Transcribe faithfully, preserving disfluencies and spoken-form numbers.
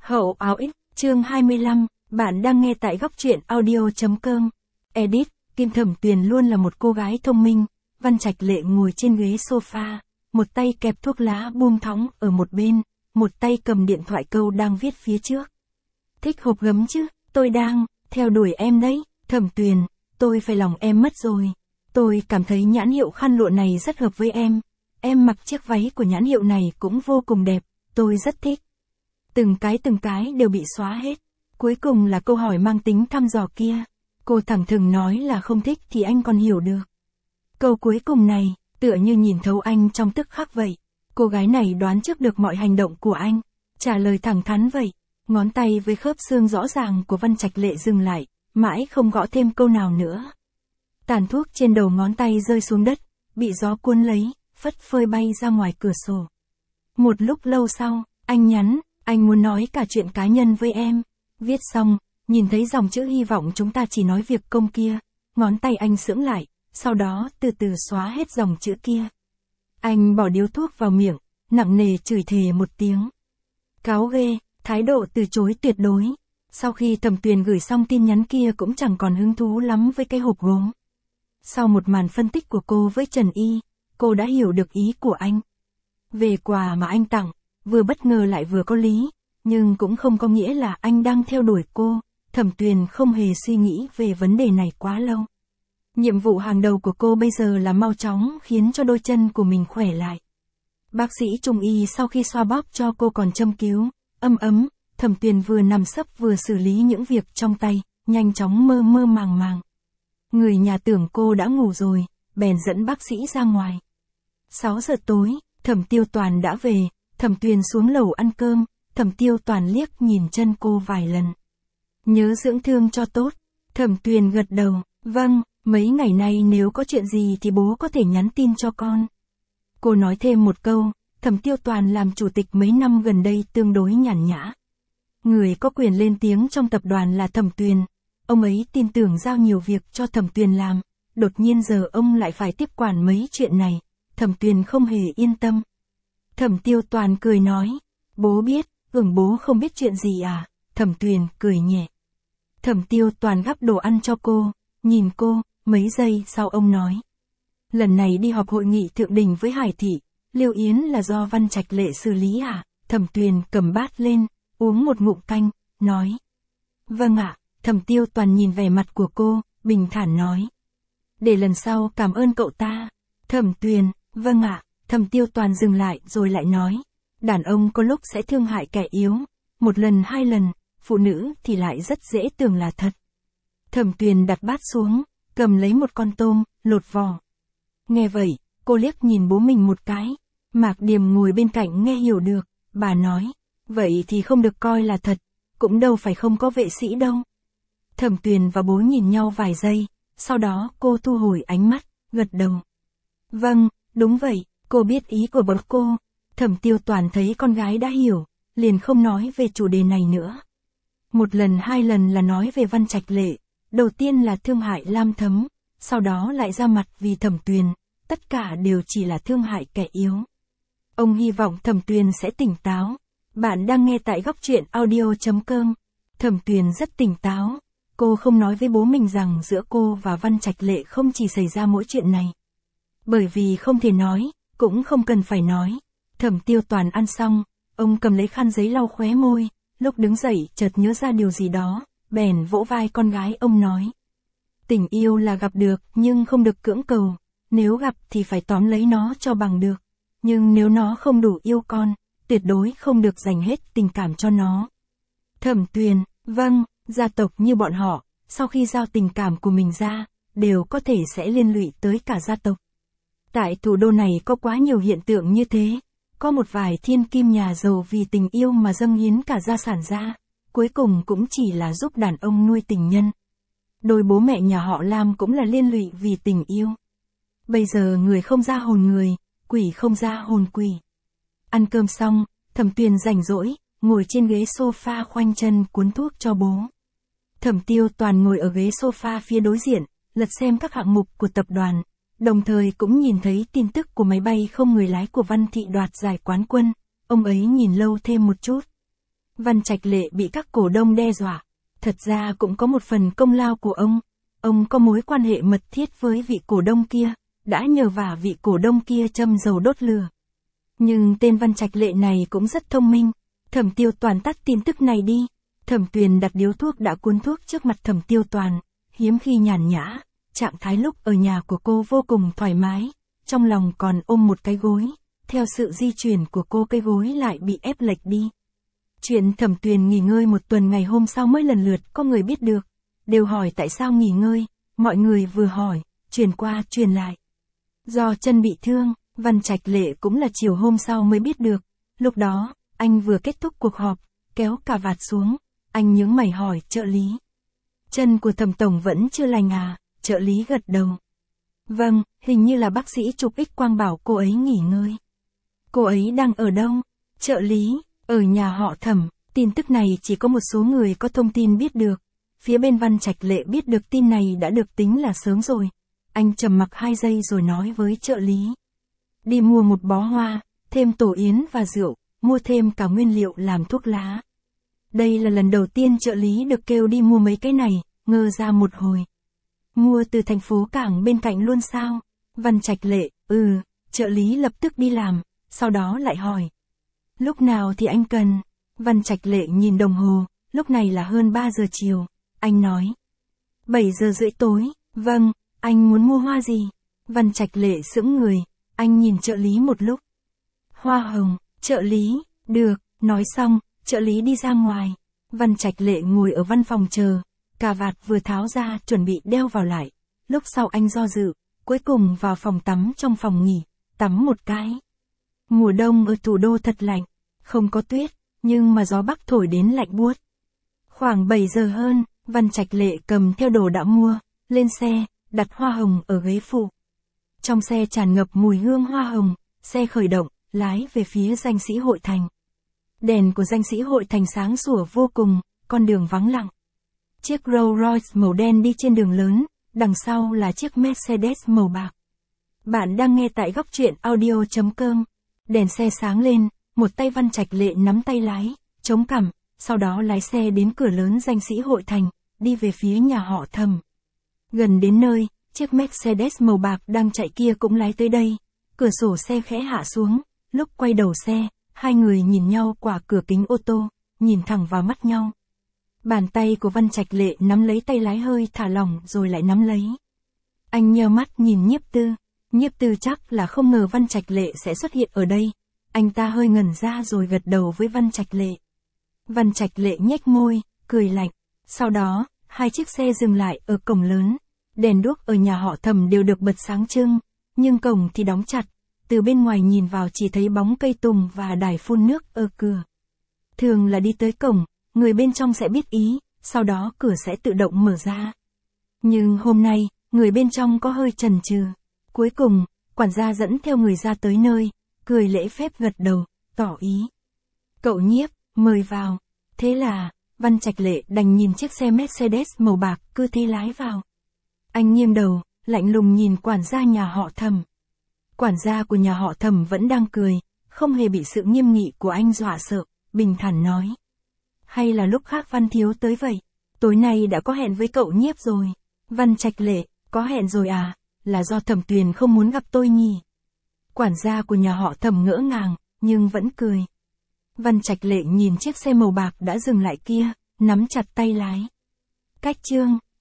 Hậu áo ích, chương hai mươi lăm, bạn đang nghe tại góc truyện audio.com. Edit, Kim Thẩm Tuyền luôn là một cô gái thông minh. Văn Trạch Lệ ngồi trên ghế sofa, một tay kẹp thuốc lá buông thõng ở một bên, một tay cầm điện thoại câu đang viết phía trước. Thích hộp gấm chứ, tôi đang, theo đuổi em đấy, Thẩm Tuyền, tôi phải lòng em mất rồi. Tôi cảm thấy nhãn hiệu khăn lụa này rất hợp với em. Em mặc chiếc váy của nhãn hiệu này cũng vô cùng đẹp, tôi rất thích. Từng cái từng cái đều bị xóa hết. Cuối cùng là câu hỏi mang tính thăm dò kia. Cô thẳng thừng nói là không thích thì anh còn hiểu được. Câu cuối cùng này, tựa như nhìn thấu anh trong tức khắc vậy. Cô gái này đoán trước được mọi hành động của anh. Trả lời thẳng thắn vậy. Ngón tay với khớp xương rõ ràng của Văn Trạch Lệ dừng lại, mãi không gõ thêm câu nào nữa. Tàn thuốc trên đầu ngón tay rơi xuống đất, bị gió cuốn lấy, phất phơi bay ra ngoài cửa sổ. Một lúc lâu sau, anh nhắn, anh muốn nói cả chuyện cá nhân với em. Viết xong, nhìn thấy dòng chữ hy vọng chúng ta chỉ nói việc công kia, ngón tay anh sững lại, sau đó từ từ xóa hết dòng chữ kia. Anh bỏ điếu thuốc vào miệng, nặng nề chửi thề một tiếng. Cáo ghê, thái độ từ chối tuyệt đối. Sau khi Thẩm Tuyền gửi xong tin nhắn kia cũng chẳng còn hứng thú lắm với cái hộp gốm. Sau một màn phân tích của cô với Trần Y, cô đã hiểu được ý của anh. Về quà mà anh tặng, vừa bất ngờ lại vừa có lý, nhưng cũng không có nghĩa là anh đang theo đuổi cô. Thẩm Tuyền không hề suy nghĩ về vấn đề này quá lâu. Nhiệm vụ hàng đầu của cô bây giờ là mau chóng khiến cho đôi chân của mình khỏe lại. Bác sĩ Trung Y sau khi xoa bóp cho cô còn châm cứu, âm ấm, Thẩm Tuyền vừa nằm sấp vừa xử lý những việc trong tay, nhanh chóng mơ mơ màng màng. Người nhà tưởng cô đã ngủ rồi, bèn dẫn bác sĩ ra ngoài. sáu giờ tối, Thẩm Tiêu Toàn đã về, Thẩm Tuyền xuống lầu ăn cơm, Thẩm Tiêu Toàn liếc nhìn chân cô vài lần. Nhớ dưỡng thương cho tốt, Thẩm Tuyền gật đầu, vâng, mấy ngày nay nếu có chuyện gì thì bố có thể nhắn tin cho con. Cô nói thêm một câu, Thẩm Tiêu Toàn làm chủ tịch mấy năm gần đây tương đối nhàn nhã. Người có quyền lên tiếng trong tập đoàn là Thẩm Tuyền, ông ấy tin tưởng giao nhiều việc cho Thẩm Tuyền làm, đột nhiên giờ ông lại phải tiếp quản mấy chuyện này, Thẩm Tuyền không hề yên tâm. Thẩm Tiêu Toàn cười nói, bố biết, ừm bố không biết chuyện gì à, Thẩm Tuyền cười nhẹ. Thẩm Tiêu Toàn gắp đồ ăn cho cô, nhìn cô, mấy giây sau ông nói. Lần này đi họp hội nghị thượng đỉnh với Hải Thị, Liêu Yến là do Văn Trạch Lệ xử lý à, Thẩm Tuyền cầm bát lên, uống một ngụm canh, nói. Vâng ạ, Thẩm Tiêu Toàn nhìn vẻ mặt của cô, bình thản nói. Để lần sau cảm ơn cậu ta. Thẩm Tuyền, vâng ạ, Thẩm Tiêu Toàn dừng lại rồi lại nói. Đàn ông có lúc sẽ thương hại kẻ yếu, một lần hai lần, phụ nữ thì lại rất dễ tưởng là thật. Thẩm Tuyền đặt bát xuống, cầm lấy một con tôm, lột vỏ. Nghe vậy, cô liếc nhìn bố mình một cái, Mạc Điềm ngồi bên cạnh nghe hiểu được, bà nói, vậy thì không được coi là thật, cũng đâu phải không có vệ sĩ đâu. Thẩm Tuyền và bố nhìn nhau vài giây, sau đó cô thu hồi ánh mắt, gật đầu. Vâng, đúng vậy, cô biết ý của bố cô. Thẩm Tiêu Toàn thấy con gái đã hiểu, liền không nói về chủ đề này nữa. Một lần hai lần là nói về Văn Trạch Lệ, đầu tiên là thương hại Lam Thấm, sau đó lại ra mặt vì Thẩm Tuyền, tất cả đều chỉ là thương hại kẻ yếu. Ông hy vọng Thẩm Tuyền sẽ tỉnh táo. Bạn đang nghe tại góc truyện audio.com. Thẩm Tuyền rất tỉnh táo, cô không nói với bố mình rằng giữa cô và Văn Trạch Lệ không chỉ xảy ra mỗi chuyện này. Bởi vì không thể nói, cũng không cần phải nói. Thẩm Tiêu Toàn ăn xong, ông cầm lấy khăn giấy lau khóe môi, lúc đứng dậy chợt nhớ ra điều gì đó, bèn vỗ vai con gái ông nói. Tình yêu là gặp được nhưng không được cưỡng cầu, nếu gặp thì phải tóm lấy nó cho bằng được, nhưng nếu nó không đủ yêu con, tuyệt đối không được dành hết tình cảm cho nó. Thẩm Tuyền, vâng, gia tộc như bọn họ, sau khi giao tình cảm của mình ra, đều có thể sẽ liên lụy tới cả gia tộc. Tại thủ đô này có quá nhiều hiện tượng như thế, có một vài thiên kim nhà giàu vì tình yêu mà dâng hiến cả gia sản ra, cuối cùng cũng chỉ là giúp đàn ông nuôi tình nhân. Đôi bố mẹ nhà họ Lam cũng là liên lụy vì tình yêu. Bây giờ người không ra hồn người, quỷ không ra hồn quỷ. Ăn cơm xong, Thẩm Tuyền rảnh rỗi, ngồi trên ghế sofa khoanh chân cuốn thuốc cho bố. Thẩm Tiêu Toàn ngồi ở ghế sofa phía đối diện, lật xem các hạng mục của tập đoàn, đồng thời cũng nhìn thấy tin tức của máy bay không người lái của Văn Thị đoạt giải quán quân, ông ấy nhìn lâu thêm một chút. Văn Trạch Lệ bị các cổ đông đe dọa. Thật ra cũng có một phần công lao của ông. Ông có mối quan hệ mật thiết với vị cổ đông kia, đã nhờ vả vị cổ đông kia châm dầu đốt lửa. Nhưng tên Văn Trạch Lệ này cũng rất thông minh. Thẩm Tiêu Toàn tắt tin tức này đi. Thẩm Tuyền đặt điếu thuốc đã cuốn thuốc trước mặt Thẩm Tiêu Toàn, hiếm khi nhàn nhã, trạng thái lúc ở nhà của cô vô cùng thoải mái, trong lòng còn ôm một cái gối, theo sự di chuyển của cô cái gối lại bị ép lệch đi. Chuyện Thẩm Tuyền nghỉ ngơi một tuần ngày hôm sau mới lần lượt có người biết được, đều hỏi tại sao nghỉ ngơi, mọi người vừa hỏi, truyền qua truyền lại. Do chân bị thương, Văn Trạch Lệ cũng là chiều hôm sau mới biết được, lúc đó, anh vừa kết thúc cuộc họp, kéo cà vạt xuống, anh nhướng mày hỏi trợ lý. Chân của Thẩm tổng vẫn chưa lành à? Trợ lý gật đầu. Vâng, hình như là bác sĩ chụp X quang bảo cô ấy nghỉ ngơi. Cô ấy đang ở đâu? Trợ lý, ở nhà họ Thẩm. Tin tức này chỉ có một số người có thông tin biết được. Phía bên Văn Trạch Lệ biết được tin này đã được tính là sớm rồi. Anh trầm mặc hai giây rồi nói với trợ lý. Đi mua một bó hoa, thêm tổ yến và rượu, mua thêm cả nguyên liệu làm thuốc lá. Đây là lần đầu tiên trợ lý được kêu đi mua mấy cái này, ngơ ra một hồi. Mua từ thành phố cảng bên cạnh luôn sao? Văn Trạch Lệ, ừ, trợ lý lập tức đi làm, sau đó lại hỏi. Lúc nào thì anh cần? Văn Trạch Lệ nhìn đồng hồ, lúc này là hơn ba giờ chiều, anh nói. bảy giờ rưỡi tối, vâng, anh muốn mua hoa gì? Văn Trạch Lệ sững người, anh nhìn trợ lý một lúc. Hoa hồng, trợ lý, được, nói xong, trợ lý đi ra ngoài. Văn Trạch Lệ ngồi ở văn phòng chờ, cà vạt vừa tháo ra chuẩn bị đeo vào lại. Lúc sau anh do dự, cuối cùng vào phòng tắm trong phòng nghỉ, tắm một cái. Mùa đông ở thủ đô thật lạnh, không có tuyết, nhưng mà gió bắc thổi đến lạnh buốt. Khoảng bảy giờ hơn, Văn Trạch Lệ cầm theo đồ đã mua, lên xe, đặt hoa hồng ở ghế phụ. Trong xe tràn ngập mùi hương hoa hồng, xe khởi động, lái về phía Danh Sĩ Hội Thành. Đèn của Danh Sĩ Hội Thành sáng sủa vô cùng, con đường vắng lặng. Chiếc Rolls Royce màu đen đi trên đường lớn, đằng sau là chiếc Mercedes màu bạc. Bạn đang nghe tại góc truyện audio chấm com. Đèn xe sáng lên, một tay Văn Trạch Lệ nắm tay lái, chống cằm, sau đó lái xe đến cửa lớn Danh Sĩ Hội Thành, đi về phía nhà họ Thẩm. Gần đến nơi, chiếc Mercedes màu bạc đang chạy kia cũng lái tới đây. Cửa sổ xe khẽ hạ xuống, lúc quay đầu xe, hai người nhìn nhau qua cửa kính ô tô, nhìn thẳng vào mắt nhau. Bàn tay của Văn Trạch Lệ nắm lấy tay lái hơi thả lỏng rồi lại nắm lấy. Anh nheo mắt nhìn Nhiếp Tư. Nhiếp Tư chắc là không ngờ Văn Trạch Lệ sẽ xuất hiện ở đây. Anh ta hơi ngẩn ra rồi gật đầu với Văn Trạch Lệ. Văn Trạch Lệ nhếch môi, cười lạnh. Sau đó, hai chiếc xe dừng lại ở cổng lớn. Đèn đuốc ở nhà họ Thẩm đều được bật sáng trưng, nhưng cổng thì đóng chặt. Từ bên ngoài nhìn vào chỉ thấy bóng cây tùng và đài phun nước ở cửa. Thường là đi tới cổng, người bên trong sẽ biết ý, sau đó cửa sẽ tự động mở ra. Nhưng hôm nay, người bên trong có hơi chần chừ. Cuối cùng, quản gia dẫn theo người ra tới nơi, cười lễ phép gật đầu, tỏ ý. Cậu Nhiếp, mời vào. Thế là, Văn Trạch Lệ đành nhìn chiếc xe Mercedes màu bạc cứ thế lái vào. Anh nghiêng đầu, lạnh lùng nhìn quản gia nhà họ Thẩm. Quản gia của nhà họ Thẩm vẫn đang cười, không hề bị sự nghiêm nghị của anh dọa sợ, bình thản nói. Hay là lúc khác Văn thiếu tới vậy? Tối nay đã có hẹn với cậu Nhiếp rồi. Văn Trạch Lệ, có hẹn rồi à? Là do Thẩm Tuyền không muốn gặp tôi nhỉ? Quản gia của nhà họ Thẩm ngỡ ngàng, nhưng vẫn cười. Văn Trạch Lệ nhìn chiếc xe màu bạc đã dừng lại kia, nắm chặt tay lái. Cách chương